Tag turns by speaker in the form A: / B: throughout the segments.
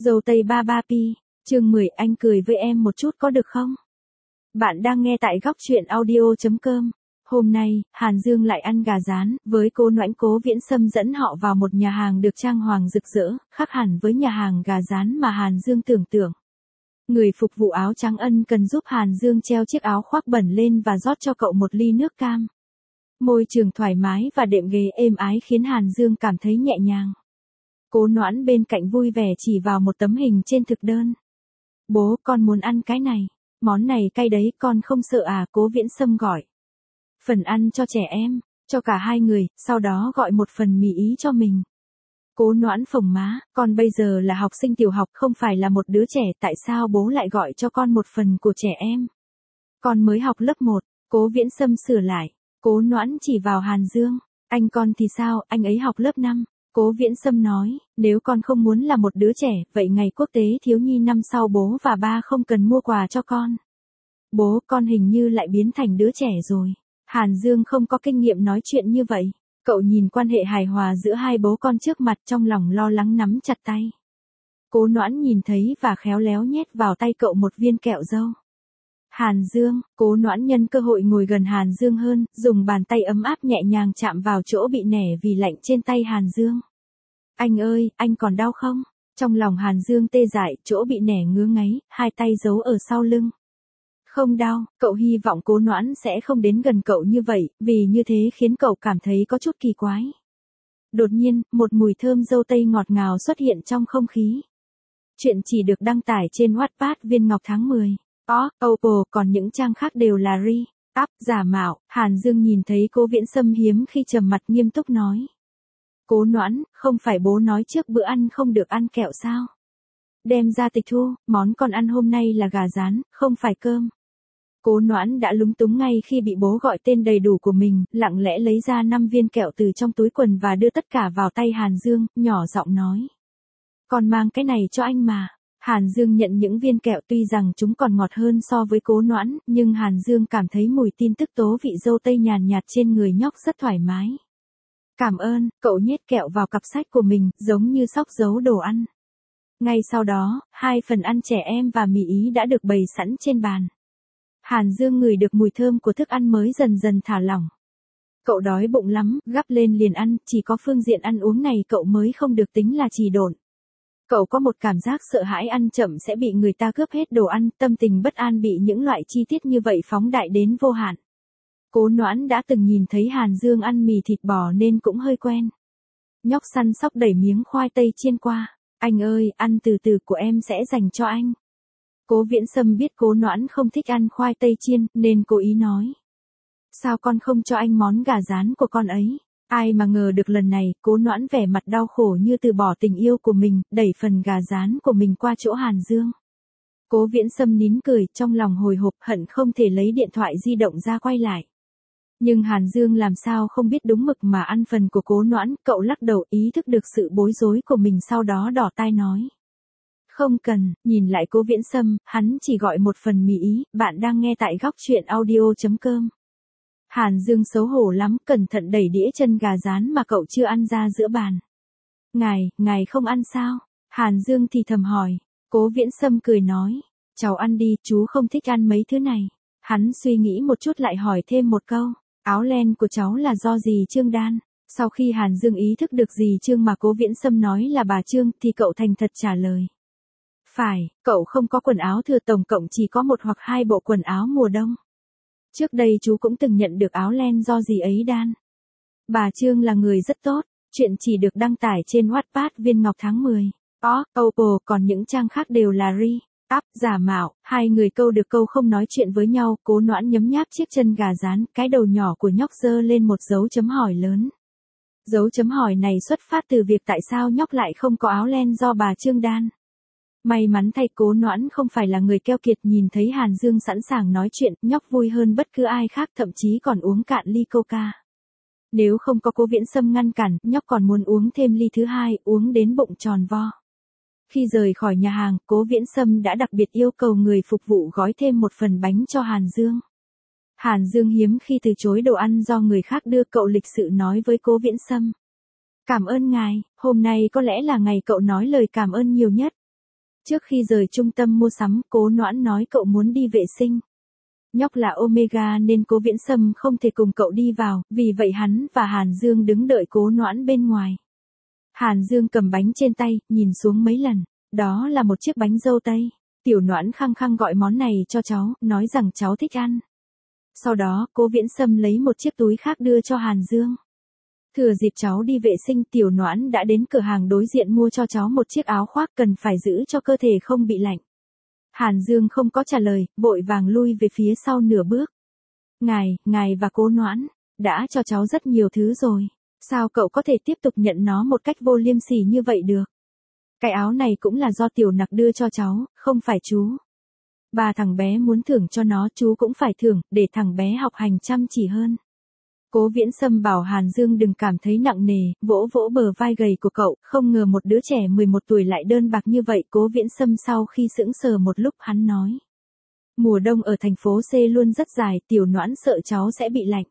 A: Dâu tây ba ba pi, chương 10 anh cười với em một chút có được không? Bạn đang nghe tại góc truyện audio.com. Hôm nay, Hàn Dương lại ăn gà rán, với cô Noãnh Cố Viễn Sâm dẫn họ vào một nhà hàng được trang hoàng rực rỡ, khác hẳn với nhà hàng gà rán mà Hàn Dương tưởng tượng. Người phục vụ áo trắng ân cần giúp Hàn Dương treo chiếc áo khoác bẩn lên và rót cho cậu một ly nước cam. Môi trường thoải mái và đệm ghế êm ái khiến Hàn Dương cảm thấy nhẹ nhàng. Cố Noãn bên cạnh vui vẻ chỉ vào một tấm hình trên thực đơn. Bố, con muốn ăn cái này. Món này cay đấy, con không sợ à? Cố Viễn Sâm gọi. Phần ăn cho trẻ em, cho cả hai người, sau đó gọi một phần mì ý cho mình. Cố Noãn phồng má, con bây giờ là học sinh tiểu học không phải là một đứa trẻ, tại sao bố lại gọi cho con một phần của trẻ em? Con mới học lớp 1, Cố Viễn Sâm sửa lại. Cố Noãn chỉ vào Hàn Dương, anh con thì sao, anh ấy học lớp 5. Cố Viễn Sâm nói, nếu con không muốn là một đứa trẻ, vậy ngày quốc tế thiếu nhi năm sau bố và ba không cần mua quà cho con. Bố, con hình như lại biến thành đứa trẻ rồi. Hàn Dương không có kinh nghiệm nói chuyện như vậy. Cậu nhìn quan hệ hài hòa giữa hai bố con trước mặt trong lòng lo lắng nắm chặt tay. Cố Noãn nhìn thấy và khéo léo nhét vào tay cậu một viên kẹo dâu. Hàn Dương, Cố Noãn nhân cơ hội ngồi gần Hàn Dương hơn, dùng bàn tay ấm áp nhẹ nhàng chạm vào chỗ bị nẻ vì lạnh trên tay Hàn Dương. Anh ơi, anh còn đau không? Trong lòng Hàn Dương tê dại, chỗ bị nẻ ngứa ngáy, hai tay giấu ở sau lưng. Không đau, cậu hy vọng Cố Noãn sẽ không đến gần cậu như vậy, vì như thế khiến cậu cảm thấy có chút kỳ quái. Đột nhiên, một mùi thơm dâu tây ngọt ngào xuất hiện trong không khí. Chuyện chỉ được đăng tải trên Wattpad Viên Ngọc tháng 10. Oppo, còn những trang khác đều là up, giả mạo. Hàn Dương nhìn thấy Cố Viễn Sâm hiếm khi trầm mặt nghiêm túc nói. Cố Noãn, không phải bố nói trước bữa ăn không được ăn kẹo sao? Đem ra tịch thu, món con ăn hôm nay là gà rán, không phải cơm. Cố Noãn đã lúng túng ngay khi bị bố gọi tên đầy đủ của mình, lặng lẽ lấy ra 5 viên kẹo từ trong túi quần và đưa tất cả vào tay Hàn Dương, nhỏ giọng nói. Con mang cái này cho anh mà. Hàn Dương nhận những viên kẹo tuy rằng chúng còn ngọt hơn so với Cố Noãn, nhưng Hàn Dương cảm thấy mùi tin tức tố vị dâu tây nhàn nhạt trên người nhóc rất thoải mái. Cảm ơn, cậu nhét kẹo vào cặp sách của mình, giống như xóc giấu đồ ăn. Ngay sau đó, 2 phần ăn trẻ em và mì ý đã được bày sẵn trên bàn. Hàn Dương ngửi được mùi thơm của thức ăn mới dần dần thả lỏng. Cậu đói bụng lắm, gắp lên liền ăn, chỉ có phương diện ăn uống này cậu mới không được tính là trì độn. Cậu có một cảm giác sợ hãi ăn chậm sẽ bị người ta cướp hết đồ ăn, tâm tình bất an bị những loại chi tiết như vậy phóng đại đến vô hạn. Cố Noãn đã từng nhìn thấy Hàn Dương ăn mì thịt bò nên cũng hơi quen. Nhóc săn sóc đẩy miếng khoai tây chiên qua. Anh ơi, ăn từ từ của em sẽ dành cho anh. Cố Viễn Sâm biết Cố Noãn không thích ăn khoai tây chiên, nên cố ý nói. Sao con không cho anh món gà rán của con ấy? Ai mà ngờ được lần này, Cố Noãn vẻ mặt đau khổ như từ bỏ tình yêu của mình, đẩy phần gà rán của mình qua chỗ Hàn Dương. Cố Viễn Sâm nín cười, trong lòng hồi hộp hận không thể lấy điện thoại di động ra quay lại. Nhưng Hàn Dương làm sao không biết đúng mực mà ăn phần của Cố Noãn, cậu lắc đầu ý thức được sự bối rối của mình sau đó đỏ tai nói. Không cần, nhìn lại Cố Viễn Sâm, hắn chỉ gọi một phần mì ý, bạn đang nghe tại góc truyện audio.com. Hàn Dương xấu hổ lắm, cẩn thận đẩy đĩa chân gà rán mà cậu chưa ăn ra giữa bàn. Ngài không ăn sao? Hàn Dương thì thầm hỏi. Cố Viễn Sâm cười nói. Cháu ăn đi, chú không thích ăn mấy thứ này. Hắn suy nghĩ một chút lại hỏi thêm một câu. Áo len của cháu là do dì Trương đan. Sau khi Hàn Dương ý thức được dì Trương mà Cố Viễn Sâm nói là bà Trương thì cậu thành thật trả lời. Phải, cậu không có quần áo thừa, tổng cộng chỉ có 1 hoặc 2 bộ quần áo mùa đông. Trước đây chú cũng từng nhận được áo len do dì ấy đan. Bà Trương là người rất tốt, chuyện chỉ được đăng tải trên Wattpad Viên Ngọc tháng 10. Oppo, còn những trang khác đều là up, giả mạo. Hai người câu được câu không nói chuyện với nhau, Cố Noãn nhấm nháp chiếc chân gà rán, cái đầu nhỏ của nhóc giơ lên một dấu chấm hỏi lớn. Dấu chấm hỏi này xuất phát từ việc tại sao nhóc lại không có áo len do bà Trương đan. May mắn thay Cố Noãn không phải là người keo kiệt, nhìn thấy Hàn Dương sẵn sàng nói chuyện, nhóc vui hơn bất cứ ai khác, thậm chí còn uống cạn ly coca. Nếu không có Cố Viễn Sâm ngăn cản, nhóc còn muốn uống thêm ly thứ hai, uống đến bụng tròn vo. Khi rời khỏi nhà hàng, Cố Viễn Sâm đã đặc biệt yêu cầu người phục vụ gói thêm một phần bánh cho Hàn Dương. Hàn Dương hiếm khi từ chối đồ ăn do người khác đưa, cậu lịch sự nói với Cố Viễn Sâm. Cảm ơn ngài, hôm nay có lẽ là ngày cậu nói lời cảm ơn nhiều nhất. Trước khi rời trung tâm mua sắm, Cố Noãn nói cậu muốn đi vệ sinh. Nhóc là Omega nên Cố Viễn Sâm không thể cùng cậu đi vào, vì vậy hắn và Hàn Dương đứng đợi Cố Noãn bên ngoài. Hàn Dương cầm bánh trên tay, nhìn xuống mấy lần. Đó là một chiếc bánh dâu tây. Tiểu Noãn khăng khăng gọi món này cho cháu, nói rằng cháu thích ăn. Sau đó, Cố Viễn Sâm lấy một chiếc túi khác đưa cho Hàn Dương. Thừa dịp cháu đi vệ sinh, Tiểu Noãn đã đến cửa hàng đối diện mua cho cháu một chiếc áo khoác cần phải giữ cho cơ thể không bị lạnh. Hàn Dương không có trả lời, vội vàng lui về phía sau nửa bước. Ngài và Cố Noãn, đã cho cháu rất nhiều thứ rồi. Sao cậu có thể tiếp tục nhận nó một cách vô liêm sỉ như vậy được? Cái áo này cũng là do Tiểu Nặc đưa cho cháu, không phải chú. Bà thằng bé muốn thưởng cho nó, chú cũng phải thưởng, để thằng bé học hành chăm chỉ hơn. Cố Viễn Sâm bảo Hàn Dương đừng cảm thấy nặng nề, vỗ vỗ bờ vai gầy của cậu, không ngờ một đứa trẻ 11 tuổi lại đơn bạc như vậy. Cố Viễn Sâm sau khi sững sờ một lúc hắn nói. Mùa đông ở thành phố C luôn rất dài, Tiểu Noãn sợ cháu sẽ bị lạnh.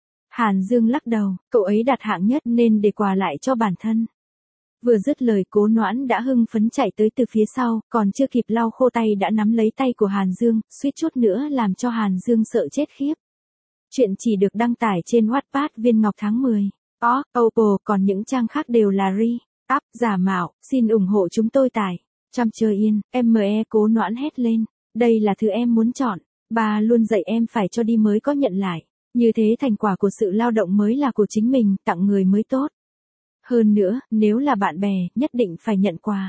A: Hàn Dương lắc đầu, cậu ấy đạt hạng nhất nên để quà lại cho bản thân. Vừa dứt lời Cố Noãn đã hưng phấn chạy tới từ phía sau, còn chưa kịp lau khô tay đã nắm lấy tay của Hàn Dương, suýt chút nữa làm cho Hàn Dương sợ chết khiếp. Chuyện chỉ được đăng tải trên Wattpad Viên Ngọc tháng 10. Oppo, còn những trang khác đều là re-up giả mạo, xin ủng hộ chúng tôi tải. Chăm chơi yên, Cố Noãn hét lên, đây là thứ em muốn chọn, bà luôn dạy em phải cho đi mới có nhận lại. Như thế thành quả của sự lao động mới là của chính mình, tặng người mới tốt. Hơn nữa, nếu là bạn bè, nhất định phải nhận quà.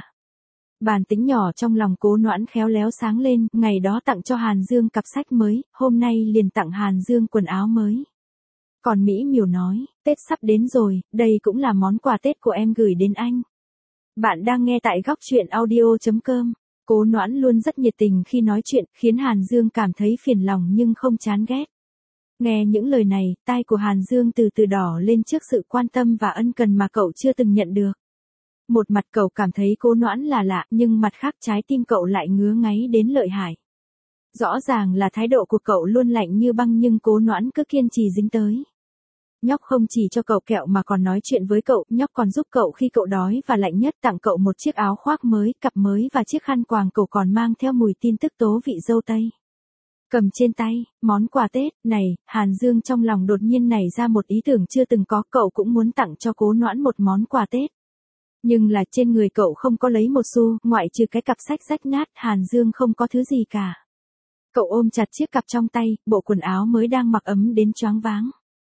A: Bản tính nhỏ trong lòng Cố Noãn khéo léo sáng lên, ngày đó tặng cho Hàn Dương cặp sách mới, hôm nay liền tặng Hàn Dương quần áo mới. Còn Mỹ Miều nói, Tết sắp đến rồi, đây cũng là món quà Tết của em gửi đến anh. Bạn đang nghe tại góc truyện audio.com. Cố Noãn luôn rất nhiệt tình khi nói chuyện, khiến Hàn Dương cảm thấy phiền lòng nhưng không chán ghét. Nghe những lời này, tai của Hàn Dương từ từ đỏ lên trước sự quan tâm và ân cần mà cậu chưa từng nhận được. Một mặt cậu cảm thấy Cố Noãn là lạ, nhưng mặt khác trái tim cậu lại ngứa ngáy đến lợi hại. Rõ ràng là thái độ của cậu luôn lạnh như băng nhưng Cố Noãn cứ kiên trì dính tới. Nhóc không chỉ cho cậu kẹo mà còn nói chuyện với cậu, nhóc còn giúp cậu khi cậu đói và lạnh nhất, tặng cậu một chiếc áo khoác mới, cặp mới và chiếc khăn quàng cậu còn mang theo mùi tin tức tố vị dâu tây. Cầm trên tay, món quà Tết này, Hàn Dương trong lòng đột nhiên nảy ra một ý tưởng chưa từng có, cậu cũng muốn tặng cho Cố Noãn một món quà Tết. Nhưng là trên người cậu không có lấy một xu, ngoại trừ cái cặp sách rách nát, Hàn Dương không có thứ gì cả. Cậu ôm chặt chiếc cặp trong tay, bộ quần áo mới đang mặc ấm đến choáng váng.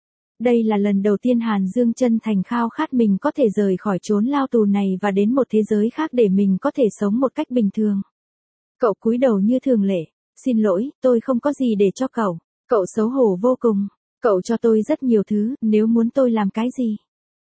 A: Đây là lần đầu tiên Hàn Dương chân thành khao khát mình có thể rời khỏi chốn lao tù này và đến một thế giới khác để mình có thể sống một cách bình thường. Cậu cúi đầu như thường lệ. Xin lỗi, tôi không có gì để cho cậu. Cậu xấu hổ vô cùng. Cậu cho tôi rất nhiều thứ, nếu muốn tôi làm cái gì?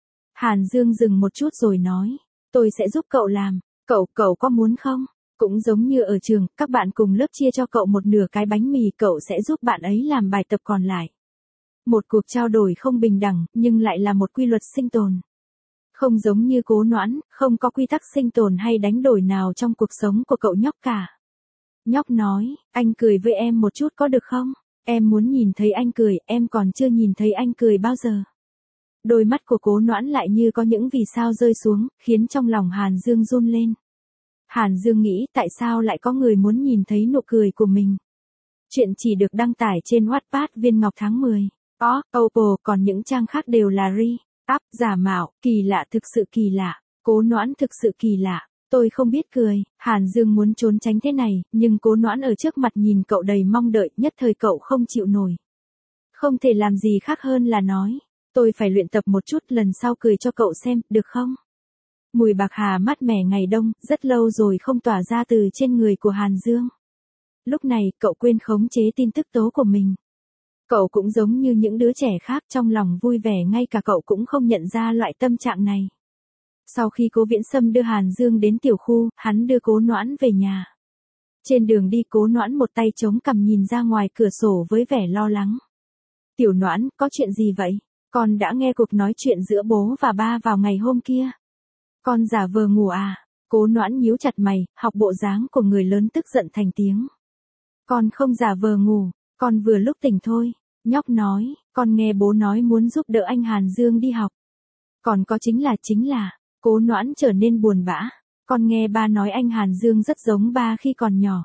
A: Hàn Dương dừng một chút rồi nói. Tôi sẽ giúp cậu làm. Cậu có muốn không? Cũng giống như ở trường, các bạn cùng lớp chia cho cậu một nửa cái bánh mì, cậu sẽ giúp bạn ấy làm bài tập còn lại. Một cuộc trao đổi không bình đẳng, nhưng lại là một quy luật sinh tồn. Không giống như Cố Noãn, không có quy tắc sinh tồn hay đánh đổi nào trong cuộc sống của cậu nhóc cả. Nhóc nói, anh cười với em một chút có được không? Em muốn nhìn thấy anh cười, em còn chưa nhìn thấy anh cười bao giờ. Đôi mắt của Cố Noãn lại như có những vì sao rơi xuống, khiến trong lòng Hàn Dương run lên. Hàn Dương nghĩ tại sao lại có người muốn nhìn thấy nụ cười của mình. Chuyện chỉ được đăng tải trên Wattpad Viên Ngọc tháng 10. Oppo, còn những trang khác đều là re-up giả mạo, kỳ lạ, thực sự kỳ lạ. Cố Noãn thực sự kỳ lạ. Tôi không biết cười. Hàn Dương muốn trốn tránh thế này, nhưng Cố Noãn ở trước mặt nhìn cậu đầy mong đợi, nhất thời cậu không chịu nổi. Không thể làm gì khác hơn là nói. Tôi phải luyện tập một chút, lần sau cười cho cậu xem, được không? Mùi bạc hà mát mẻ ngày đông, rất lâu rồi không tỏa ra từ trên người của Hàn Dương. Lúc này, cậu quên khống chế tin tức tố của mình. Cậu cũng giống như những đứa trẻ khác, trong lòng vui vẻ, ngay cả cậu cũng không nhận ra loại tâm trạng này. Sau khi Cố Viễn Sâm đưa Hàn Dương đến tiểu khu, hắn đưa Cố Noãn về nhà. Trên đường đi Cố Noãn một tay chống cằm nhìn ra ngoài cửa sổ với vẻ lo lắng. Tiểu Noãn, có chuyện gì vậy? Con đã nghe cuộc nói chuyện giữa bố và ba vào ngày hôm kia. Con giả vờ ngủ à? Cố Noãn nhíu chặt mày, học bộ dáng của người lớn tức giận thành tiếng. Con không giả vờ ngủ, con vừa lúc tỉnh thôi. Nhóc nói, con nghe bố nói muốn giúp đỡ anh Hàn Dương đi học. Còn có chính là, Cố Noãn trở nên buồn bã. Con nghe ba nói anh Hàn Dương rất giống ba khi còn nhỏ.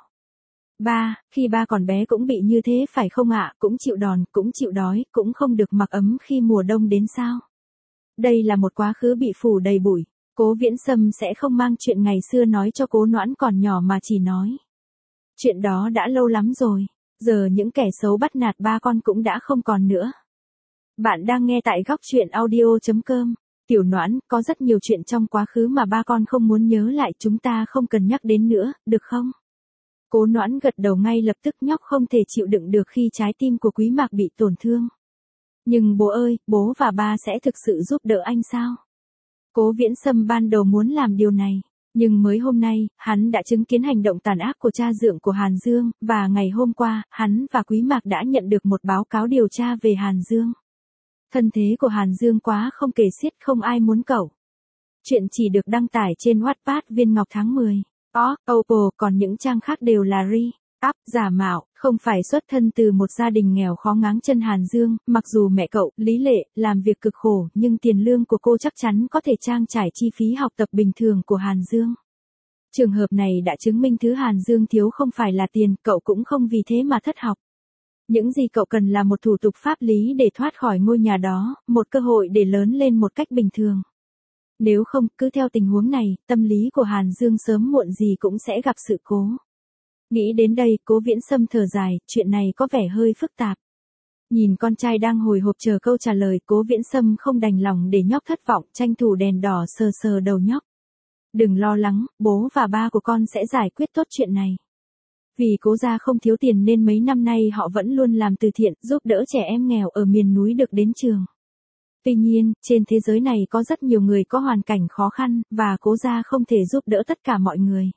A: Ba, khi ba còn bé cũng bị như thế phải không ạ, cũng chịu đòn, cũng chịu đói, cũng không được mặc ấm khi mùa đông đến sao. Đây là một quá khứ bị phủ đầy bụi. Cố Viễn Sâm sẽ không mang chuyện ngày xưa nói cho Cố Noãn còn nhỏ mà chỉ nói. Chuyện đó đã lâu lắm rồi, giờ những kẻ xấu bắt nạt ba con cũng đã không còn nữa. Bạn đang nghe tại góc truyện audio.com. Tiểu Noãn, có rất nhiều chuyện trong quá khứ mà ba con không muốn nhớ lại, chúng ta không cần nhắc đến nữa, được không? Cố Noãn gật đầu, ngay lập tức nhóc không thể chịu đựng được khi trái tim của Quý Mạc bị tổn thương. Nhưng bố ơi, bố và ba sẽ thực sự giúp đỡ anh sao? Cố Viễn Sâm ban đầu muốn làm điều này, nhưng mới hôm nay, hắn đã chứng kiến hành động tàn ác của cha dượng của Hàn Dương, và ngày hôm qua, hắn và Quý Mạc đã nhận được một báo cáo điều tra về Hàn Dương. Thân thế của Hàn Dương quá không kể xiết, không ai muốn cậu. Chuyện chỉ được đăng tải trên Wattpad Viên Ngọc tháng 10. Oppo, còn những trang khác đều là up giả mạo, không phải xuất thân từ một gia đình nghèo khó ngáng chân Hàn Dương, mặc dù mẹ cậu, Lý Lệ, làm việc cực khổ, nhưng tiền lương của cô chắc chắn có thể trang trải chi phí học tập bình thường của Hàn Dương. Trường hợp này đã chứng minh thứ Hàn Dương thiếu không phải là tiền, cậu cũng không vì thế mà thất học. Những gì cậu cần là một thủ tục pháp lý để thoát khỏi ngôi nhà đó, một cơ hội để lớn lên một cách bình thường. Nếu không, cứ theo tình huống này, tâm lý của Hàn Dương sớm muộn gì cũng sẽ gặp sự cố. Nghĩ đến đây, Cố Viễn Sâm thở dài, chuyện này có vẻ hơi phức tạp. Nhìn con trai đang hồi hộp chờ câu trả lời, Cố Viễn Sâm không đành lòng để nhóc thất vọng, tranh thủ đèn đỏ sờ sờ đầu nhóc. Đừng lo lắng, bố và ba của con sẽ giải quyết tốt chuyện này. Vì Cố gia không thiếu tiền nên mấy năm nay họ vẫn luôn làm từ thiện, giúp đỡ trẻ em nghèo ở miền núi được đến trường. Tuy nhiên, trên thế giới này có rất nhiều người có hoàn cảnh khó khăn, và Cố gia không thể giúp đỡ tất cả mọi người.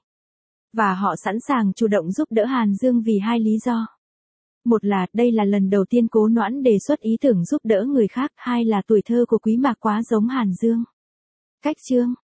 A: Và họ sẵn sàng chủ động giúp đỡ Hàn Dương vì hai lý do. Một là, đây là lần đầu tiên Cố Noãn đề xuất ý tưởng giúp đỡ người khác, hai là tuổi thơ của Quý Mạc quá giống Hàn Dương. Cách chương